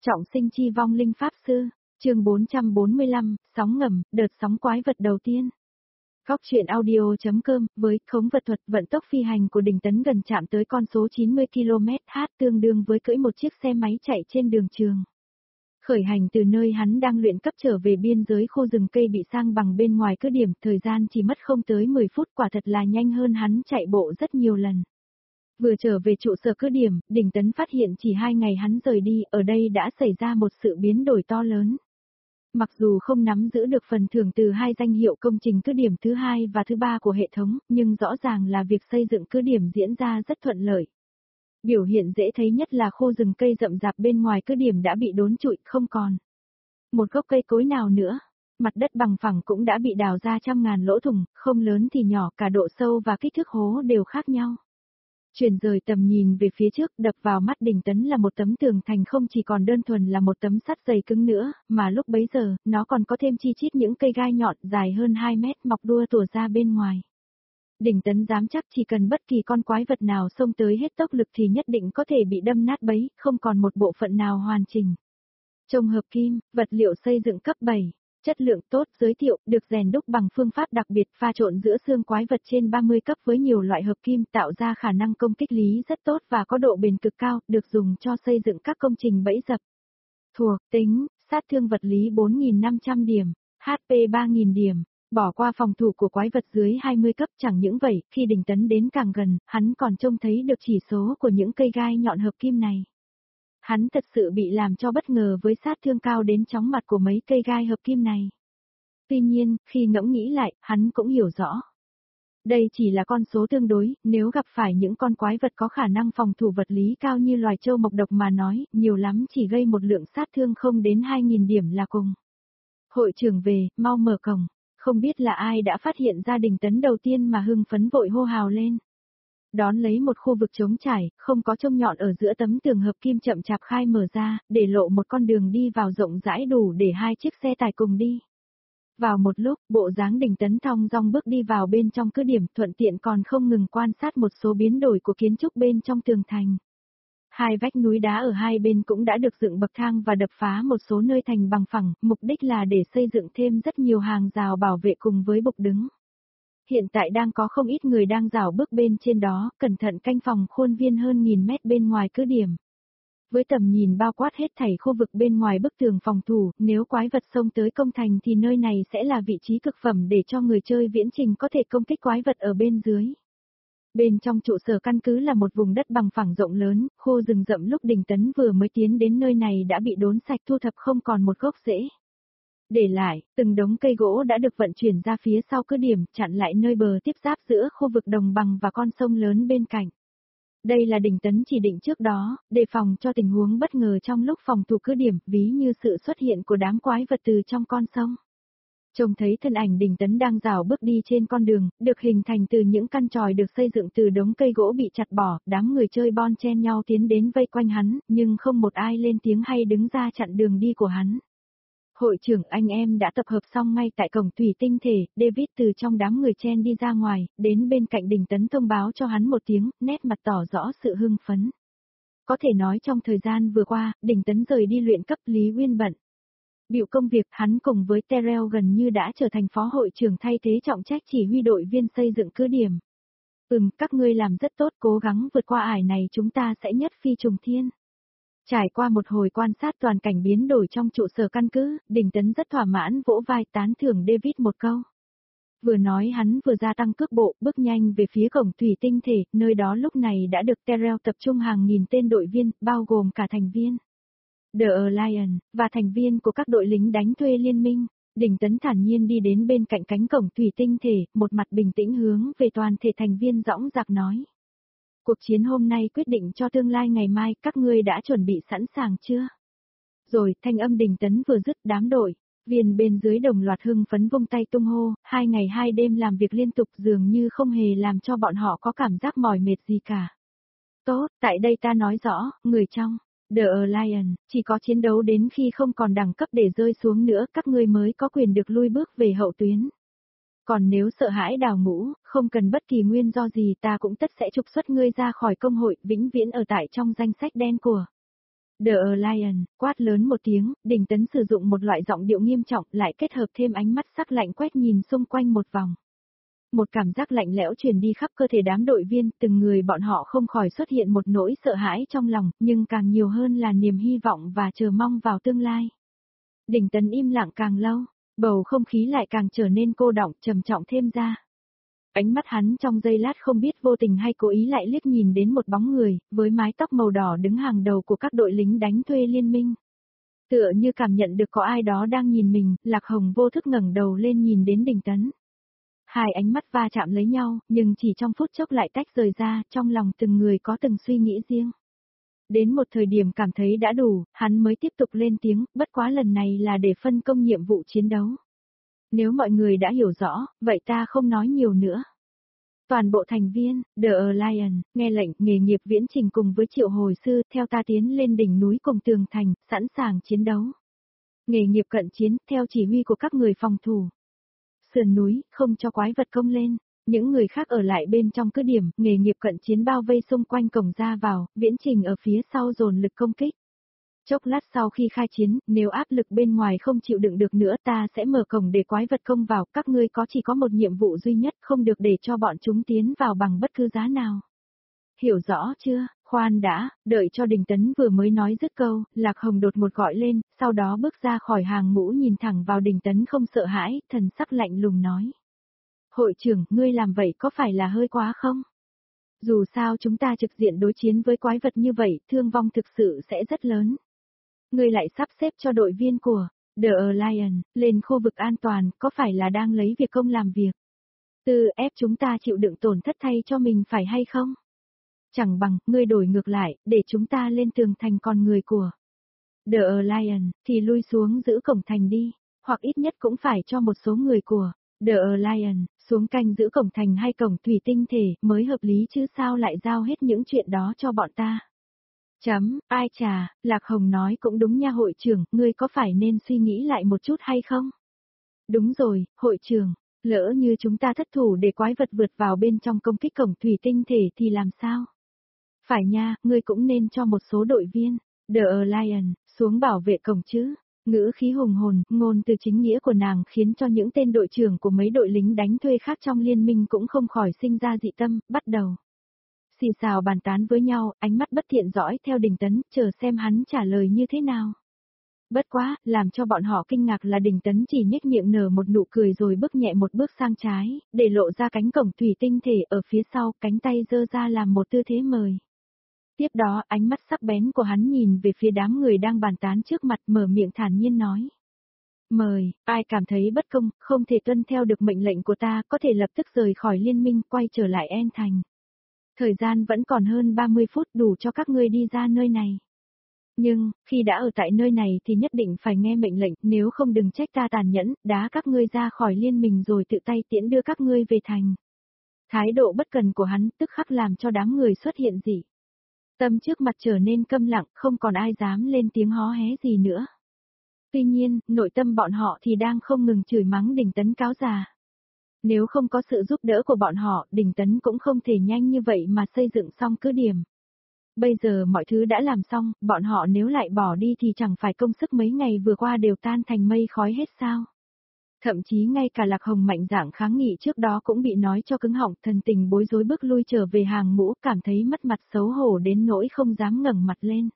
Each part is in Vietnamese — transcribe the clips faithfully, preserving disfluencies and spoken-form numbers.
Trọng sinh chi vong linh pháp sư, chương bốn trăm bốn mươi lăm, sóng ngầm, đợt sóng quái vật đầu tiên. Góc truyện audio.com, với khống vật thuật vận tốc phi hành của Đình Tấn gần chạm tới con số chín mươi ki lô mét h tương đương với cưỡi một chiếc xe máy chạy trên đường trường. Khởi hành từ nơi hắn đang luyện cấp trở về biên giới khu rừng cây bị sang bằng bên ngoài cứ điểm, thời gian chỉ mất không tới mười phút, quả thật là nhanh hơn hắn chạy bộ rất nhiều lần. Vừa trở về trụ sở cứ điểm, Đình Tấn phát hiện chỉ hai ngày hắn rời đi, ở đây đã xảy ra một sự biến đổi to lớn. Mặc dù không nắm giữ được phần thưởng từ hai danh hiệu công trình cứ điểm thứ hai và thứ ba của hệ thống, nhưng rõ ràng là việc xây dựng cứ điểm diễn ra rất thuận lợi. Biểu hiện dễ thấy nhất là khu rừng cây rậm rạp bên ngoài cứ điểm đã bị đốn trụi, không còn một gốc cây cối nào nữa. Mặt đất bằng phẳng cũng đã bị đào ra trăm ngàn lỗ thủng, không lớn thì nhỏ, cả độ sâu và kích thước hố đều khác nhau. Chuyển rời tầm nhìn về phía trước, đập vào mắt Đình Tấn là một tấm tường thành không chỉ còn đơn thuần là một tấm sắt dày cứng nữa, mà lúc bấy giờ, nó còn có thêm chi chít những cây gai nhọn dài hơn hai mét mọc đua tủa ra bên ngoài. Đình Tấn dám chắc chỉ cần bất kỳ con quái vật nào xông tới hết tốc lực thì nhất định có thể bị đâm nát bấy, không còn một bộ phận nào hoàn chỉnh. Trông hợp kim, vật liệu xây dựng cấp bảy. Chất lượng tốt, giới thiệu, được rèn đúc bằng phương pháp đặc biệt pha trộn giữa xương quái vật trên ba mươi cấp với nhiều loại hợp kim tạo ra khả năng công kích lý rất tốt và có độ bền cực cao, được dùng cho xây dựng các công trình bẫy dập. Thuộc tính, sát thương vật lý bốn nghìn năm trăm điểm, hát pê ba nghìn điểm, bỏ qua phòng thủ của quái vật dưới hai mươi cấp. Chẳng những vậy, khi Đình Tấn đến càng gần, hắn còn trông thấy được chỉ số của những cây gai nhọn hợp kim này. Hắn thật sự bị làm cho bất ngờ với sát thương cao đến chóng mặt của mấy cây gai hợp kim này. Tuy nhiên, khi ngẫm nghĩ lại, hắn cũng hiểu rõ. Đây chỉ là con số tương đối, nếu gặp phải những con quái vật có khả năng phòng thủ vật lý cao như loài trâu mộc độc mà nói, nhiều lắm chỉ gây một lượng sát thương không đến hai nghìn điểm là cùng. Hội trưởng về, mau mở cổng. Không biết là ai đã phát hiện ra Đình Tấn đầu tiên mà hưng phấn vội hô hào lên. Đón lấy một khu vực trống trải, không có trông nhọn ở giữa tấm tường hợp kim chậm chạp khai mở ra, để lộ một con đường đi vào rộng rãi đủ để hai chiếc xe tải cùng đi. Vào một lúc, bộ dáng Đình Tấn thong dong bước đi vào bên trong cứ điểm, thuận tiện còn không ngừng quan sát một số biến đổi của kiến trúc bên trong tường thành. Hai vách núi đá ở hai bên cũng đã được dựng bậc thang và đập phá một số nơi thành bằng phẳng, mục đích là để xây dựng thêm rất nhiều hàng rào bảo vệ cùng với bục đứng. Hiện tại đang có không ít người đang rảo bước bên trên đó, cẩn thận canh phòng khuôn viên hơn nghìn mét bên ngoài cứ điểm. Với tầm nhìn bao quát hết thảy khu vực bên ngoài bức tường phòng thủ, nếu quái vật xông tới công thành thì nơi này sẽ là vị trí cực phẩm để cho người chơi viễn trình có thể công kích quái vật ở bên dưới. Bên trong trụ sở căn cứ là một vùng đất bằng phẳng rộng lớn, khu rừng rậm lúc Đình Tấn vừa mới tiến đến nơi này đã bị đốn sạch thu thập không còn một gốc rễ. Để lại, từng đống cây gỗ đã được vận chuyển ra phía sau cứ điểm, chặn lại nơi bờ tiếp giáp giữa khu vực đồng bằng và con sông lớn bên cạnh. Đây là Đình Tấn chỉ định trước đó, đề phòng cho tình huống bất ngờ trong lúc phòng thủ cứ điểm, ví như sự xuất hiện của đám quái vật từ trong con sông. Trông thấy thân ảnh Đình Tấn đang rảo bước đi trên con đường, được hình thành từ những căn chòi được xây dựng từ đống cây gỗ bị chặt bỏ, đám người chơi bon chen nhau tiến đến vây quanh hắn, nhưng không một ai lên tiếng hay đứng ra chặn đường đi của hắn. Hội trưởng, anh em đã tập hợp xong ngay tại cổng thủy tinh thể, David từ trong đám người chen đi ra ngoài, đến bên cạnh Đình Tấn thông báo cho hắn một tiếng, nét mặt tỏ rõ sự hưng phấn. Có thể nói trong thời gian vừa qua, Đình Tấn rời đi luyện cấp, Lý Nguyên bận bịu công việc, hắn cùng với Terrell gần như đã trở thành phó hội trưởng thay thế trọng trách chỉ huy đội viên xây dựng cứ điểm. Ừm, các ngươi làm rất tốt, cố gắng vượt qua ải này chúng ta sẽ nhất phi trùng thiên. Trải qua một hồi quan sát toàn cảnh biến đổi trong trụ sở căn cứ, Đình Tấn rất thỏa mãn vỗ vai tán thưởng David một câu. Vừa nói hắn vừa gia tăng cước bộ, bước nhanh về phía cổng thủy tinh thể, nơi đó lúc này đã được Terrell tập trung hàng nghìn tên đội viên, bao gồm cả thành viên The Alliance, và thành viên của các đội lính đánh thuê liên minh. Đình Tấn thản nhiên đi đến bên cạnh cánh cổng thủy tinh thể, một mặt bình tĩnh hướng về toàn thể thành viên dõng dạc nói. Cuộc chiến hôm nay quyết định cho tương lai ngày mai, các ngươi đã chuẩn bị sẵn sàng chưa? Rồi, thanh âm Đình Tấn vừa dứt, đám đội viên bên dưới đồng loạt hưng phấn vung tay tung hô, hai ngày hai đêm làm việc liên tục dường như không hề làm cho bọn họ có cảm giác mỏi mệt gì cả. Tốt, tại đây ta nói rõ, người trong The Alliance, chỉ có chiến đấu đến khi không còn đẳng cấp để rơi xuống nữa, các ngươi mới có quyền được lui bước về hậu tuyến. Còn nếu sợ hãi đào ngũ, không cần bất kỳ nguyên do gì ta cũng tất sẽ trục xuất ngươi ra khỏi công hội, vĩnh viễn ở tại trong danh sách đen của The Lion, quát lớn một tiếng, Đình Tấn sử dụng một loại giọng điệu nghiêm trọng lại kết hợp thêm ánh mắt sắc lạnh quét nhìn xung quanh một vòng. Một cảm giác lạnh lẽo truyền đi khắp cơ thể đám đội viên, từng người bọn họ không khỏi xuất hiện một nỗi sợ hãi trong lòng, nhưng càng nhiều hơn là niềm hy vọng và chờ mong vào tương lai. Đình Tấn im lặng càng lâu, bầu không khí lại càng trở nên cô đọng, trầm trọng thêm ra. Ánh mắt hắn trong giây lát không biết vô tình hay cố ý lại liếc nhìn đến một bóng người, với mái tóc màu đỏ đứng hàng đầu của các đội lính đánh thuê liên minh. Tựa như cảm nhận được có ai đó đang nhìn mình, Lạc Hồng vô thức ngẩng đầu lên nhìn đến Đình Tấn. Hai ánh mắt va chạm lấy nhau, nhưng chỉ trong phút chốc lại tách rời ra, trong lòng từng người có từng suy nghĩ riêng. Đến một thời điểm cảm thấy đã đủ, hắn mới tiếp tục lên tiếng, bất quá lần này là để phân công nhiệm vụ chiến đấu. Nếu mọi người đã hiểu rõ, vậy ta không nói nhiều nữa. Toàn bộ thành viên, The Lion, nghe lệnh, nghề nghiệp viễn trình cùng với Triệu Hồi Sư, theo ta tiến lên đỉnh núi cùng tường thành, sẵn sàng chiến đấu. Nghề nghiệp cận chiến, theo chỉ huy của các người phòng thủ. Sườn núi, không cho quái vật công lên. Những người khác ở lại bên trong cứ điểm, nghề nghiệp cận chiến bao vây xung quanh cổng ra vào, viễn trình ở phía sau dồn lực công kích. Chốc lát sau khi khai chiến, nếu áp lực bên ngoài không chịu đựng được nữa ta sẽ mở cổng để quái vật công vào, các ngươi có chỉ có một nhiệm vụ duy nhất, không được để cho bọn chúng tiến vào bằng bất cứ giá nào. Hiểu rõ chưa? Khoan đã, đợi cho Đình Tấn vừa mới nói dứt câu, Lạc Hồng đột một gọi lên, sau đó bước ra khỏi hàng ngũ nhìn thẳng vào Đình Tấn không sợ hãi, thần sắc lạnh lùng nói. Hội trưởng, ngươi làm vậy có phải là hơi quá không? Dù sao chúng ta trực diện đối chiến với quái vật như vậy, thương vong thực sự sẽ rất lớn. Ngươi lại sắp xếp cho đội viên của The Lion lên khu vực an toàn, có phải là đang lấy việc công làm việc? Từ ép chúng ta chịu đựng tổn thất thay cho mình phải hay không? Chẳng bằng, ngươi đổi ngược lại, để chúng ta lên tường thành con người của The Lion, thì lui xuống giữ cổng thành đi, hoặc ít nhất cũng phải cho một số người của The Lion, xuống canh giữ cổng thành hay cổng thủy tinh thể, mới hợp lý chứ sao lại giao hết những chuyện đó cho bọn ta. Chấm, ai chà, Lạc Hồng nói cũng đúng nha hội trưởng, ngươi có phải nên suy nghĩ lại một chút hay không? Đúng rồi, hội trưởng, lỡ như chúng ta thất thủ để quái vật vượt vào bên trong công kích cổng thủy tinh thể thì làm sao? Phải nha, ngươi cũng nên cho một số đội viên, The Lion, xuống bảo vệ cổng chứ. Ngữ khí hùng hồn, ngôn từ chính nghĩa của nàng khiến cho những tên đội trưởng của mấy đội lính đánh thuê khác trong liên minh cũng không khỏi sinh ra dị tâm, bắt đầu. Xì xào bàn tán với nhau, ánh mắt bất thiện dõi theo Đình Tấn, chờ xem hắn trả lời như thế nào. Bất quá, làm cho bọn họ kinh ngạc là Đình Tấn chỉ nhếch miệng nở một nụ cười rồi bước nhẹ một bước sang trái, để lộ ra cánh cổng thủy tinh thể ở phía sau, cánh tay giơ ra làm một tư thế mời. Tiếp đó, ánh mắt sắc bén của hắn nhìn về phía đám người đang bàn tán trước mặt, mở miệng thản nhiên nói. Mời, ai cảm thấy bất công, không thể tuân theo được mệnh lệnh của ta, có thể lập tức rời khỏi liên minh, quay trở lại En Thành. Thời gian vẫn còn hơn ba mươi phút đủ cho các ngươi đi ra nơi này. Nhưng, khi đã ở tại nơi này thì nhất định phải nghe mệnh lệnh, nếu không đừng trách ta tàn nhẫn, đá các ngươi ra khỏi liên minh rồi tự tay tiễn đưa các ngươi về thành. Thái độ bất cần của hắn tức khắc làm cho đám người xuất hiện dị tâm trước mặt trở nên câm lặng, không còn ai dám lên tiếng hó hé gì nữa. Tuy nhiên, nội tâm bọn họ thì đang không ngừng chửi mắng Đình Tấn cáo già. Nếu không có sự giúp đỡ của bọn họ, Đình Tấn cũng không thể nhanh như vậy mà xây dựng xong cứ điểm. Bây giờ mọi thứ đã làm xong, bọn họ nếu lại bỏ đi thì chẳng phải công sức mấy ngày vừa qua đều tan thành mây khói hết sao. Thậm chí ngay cả Lạc Hồng mạnh dạn kháng nghị trước đó cũng bị nói cho cứng họng, thần tình bối rối bước lui trở về hàng ngũ, cảm thấy mất mặt xấu hổ đến nỗi không dám ngẩng mặt lên.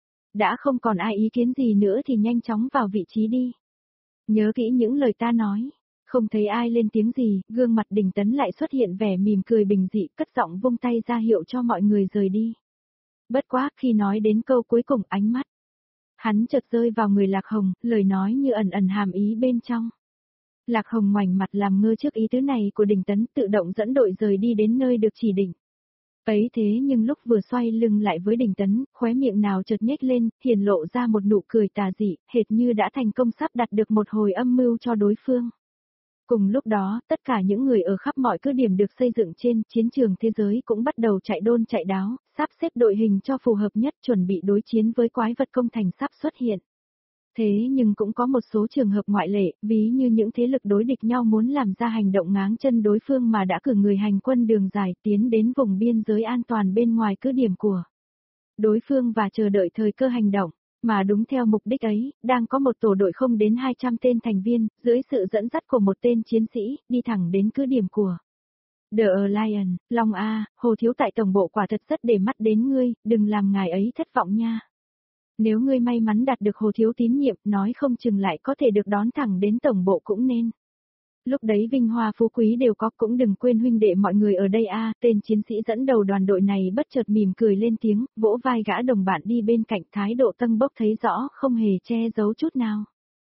Đã không còn ai ý kiến gì nữa thì nhanh chóng vào vị trí đi. Nhớ kỹ những lời ta nói. Không thấy ai lên tiếng gì, gương mặt Đình Tấn lại xuất hiện vẻ mỉm cười bình dị, cất giọng vung tay ra hiệu cho mọi người rời đi. Bất quá, khi nói đến câu cuối cùng ánh mắt, hắn chợt rơi vào người Lạc Hồng, lời nói như ẩn ẩn hàm ý bên trong. Lạc Hồng ngoảnh mặt làm ngơ trước ý tứ này của Đình Tấn, tự động dẫn đội rời đi đến nơi được chỉ định. Ấy thế nhưng lúc vừa xoay lưng lại với Đình Tấn, khóe miệng nào chợt nhếch lên, hiển lộ ra một nụ cười tà dị, hệt như đã thành công sắp đặt được một hồi âm mưu cho đối phương. Cùng lúc đó, tất cả những người ở khắp mọi cứ điểm được xây dựng trên chiến trường thế giới cũng bắt đầu chạy đôn chạy đáo, sắp xếp đội hình cho phù hợp nhất chuẩn bị đối chiến với quái vật công thành sắp xuất hiện. Thế nhưng cũng có một số trường hợp ngoại lệ, ví như những thế lực đối địch nhau muốn làm ra hành động ngáng chân đối phương mà đã cử người hành quân đường dài tiến đến vùng biên giới an toàn bên ngoài cứ điểm của đối phương và chờ đợi thời cơ hành động. Mà đúng theo mục đích ấy, đang có một tổ đội không đến hai trăm tên thành viên, dưới sự dẫn dắt của một tên chiến sĩ, đi thẳng đến cứ điểm của The Lion. Long A, Hồ Thiếu tại tổng bộ quả thật rất để mắt đến ngươi, đừng làm ngài ấy thất vọng nha. Nếu ngươi may mắn đạt được Hồ Thiếu tín nhiệm, nói không chừng lại có thể được đón thẳng đến tổng bộ cũng nên. Lúc đấy vinh hoa phú quý đều có, cũng đừng quên huynh đệ mọi người ở đây a. Tên chiến sĩ dẫn đầu đoàn đội này bất chợt mỉm cười lên tiếng, vỗ vai gã đồng bạn đi bên cạnh, thái độ tâng bốc thấy rõ, không hề che giấu chút nào.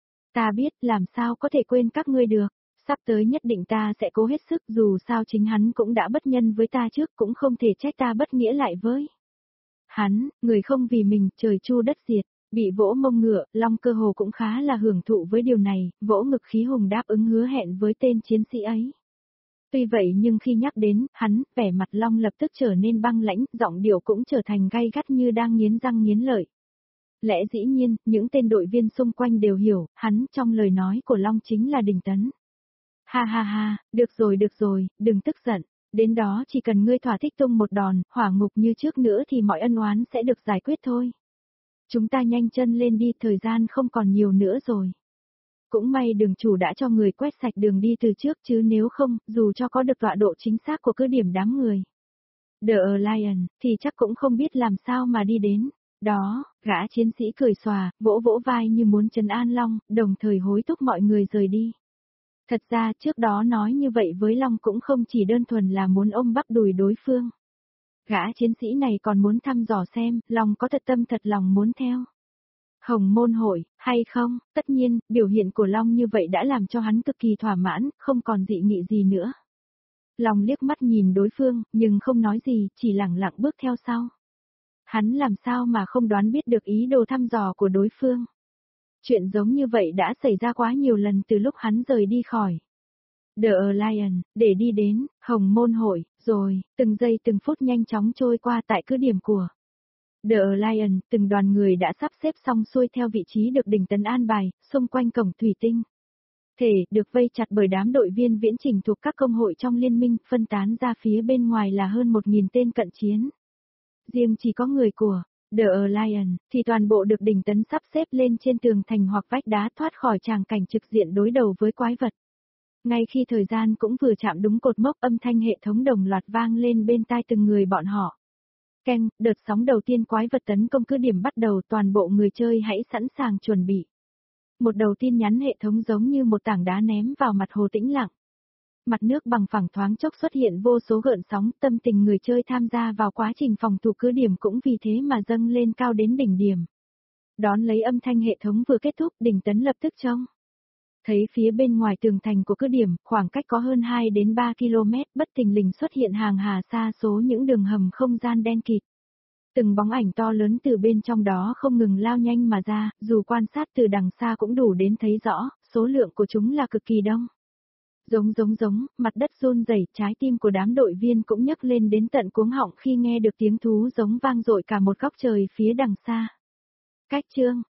Ta biết, làm sao có thể quên các ngươi được, sắp tới nhất định ta sẽ cố hết sức, dù sao chính hắn cũng đã bất nhân với ta trước, cũng không thể trách ta bất nghĩa lại với hắn. Người không vì mình, trời chu đất diệt. Bị vỗ mông ngựa, Long cơ hồ cũng khá là hưởng thụ với điều này, vỗ ngực khí hùng đáp ứng hứa hẹn với tên chiến sĩ ấy. Tuy vậy nhưng khi nhắc đến, hắn, vẻ mặt Long lập tức trở nên băng lãnh, giọng điệu cũng trở thành gay gắt như đang nghiến răng nghiến lợi. Lẽ dĩ nhiên, những tên đội viên xung quanh đều hiểu, hắn trong lời nói của Long chính là Đình Tấn. Ha ha ha, được rồi được rồi, đừng tức giận, đến đó chỉ cần ngươi thỏa thích tung một đòn, hỏa ngục như trước nữa thì mọi ân oán sẽ được giải quyết thôi. Chúng ta nhanh chân lên đi, thời gian không còn nhiều nữa rồi. Cũng may đường chủ đã cho người quét sạch đường đi từ trước, chứ nếu không, dù cho có được tọa độ chính xác của cứ điểm đám người The Lion, thì chắc cũng không biết làm sao mà đi đến. Đó, gã chiến sĩ cười xòa, vỗ vỗ vai như muốn trấn an Long, đồng thời hối thúc mọi người rời đi. Thật ra trước đó nói như vậy với Long cũng không chỉ đơn thuần là muốn ôm bắp đùi đối phương. Gã chiến sĩ này còn muốn thăm dò xem, Long có thật tâm thật lòng muốn theo Hồng Môn hội, hay không. Tất nhiên, biểu hiện của Long như vậy đã làm cho hắn cực kỳ thỏa mãn, không còn dị nghị gì nữa. Long liếc mắt nhìn đối phương, nhưng không nói gì, chỉ lẳng lặng bước theo sau. Hắn làm sao mà không đoán biết được ý đồ thăm dò của đối phương. Chuyện giống như vậy đã xảy ra quá nhiều lần từ lúc hắn rời đi khỏi The Lion, để đi đến Hồng Môn hội, rồi, từng giây từng phút nhanh chóng trôi qua tại cứ điểm của The Lion. Từng đoàn người đã sắp xếp xong xuôi theo vị trí được Đình Tấn an bài, xung quanh cổng thủy tinh. Thể, được vây chặt bởi đám đội viên viễn chỉnh thuộc các công hội trong liên minh, phân tán ra phía bên ngoài là hơn một nghìn tên cận chiến. Riêng chỉ có người của The Lion, thì toàn bộ được Đình Tấn sắp xếp lên trên tường thành hoặc vách đá, thoát khỏi tràng cảnh trực diện đối đầu với quái vật. Ngay khi thời gian cũng vừa chạm đúng cột mốc, âm thanh hệ thống đồng loạt vang lên bên tai từng người bọn họ. Keng, đợt sóng đầu tiên quái vật tấn công cứ điểm bắt đầu, toàn bộ người chơi hãy sẵn sàng chuẩn bị. Một đầu tin nhắn hệ thống giống như một tảng đá ném vào mặt hồ tĩnh lặng. Mặt nước bằng phẳng thoáng chốc xuất hiện vô số gợn sóng, tâm tình người chơi tham gia vào quá trình phòng thủ cứ điểm cũng vì thế mà dâng lên cao đến đỉnh điểm. Đón lấy âm thanh hệ thống vừa kết thúc, Đình Tấn lập tức trông thấy phía bên ngoài tường thành của cứ điểm, khoảng cách có hơn hai đến ba ki lô mét, bất thình lình xuất hiện hàng hà sa số những đường hầm không gian đen kịt. Từng bóng ảnh to lớn từ bên trong đó không ngừng lao nhanh mà ra, dù quan sát từ đằng xa cũng đủ đến thấy rõ, số lượng của chúng là cực kỳ đông. Giống giống giống, mặt đất run rẩy, trái tim của đám đội viên cũng nhấc lên đến tận cuống họng khi nghe được tiếng thú giống vang dội cả một góc trời phía đằng xa. Cách chương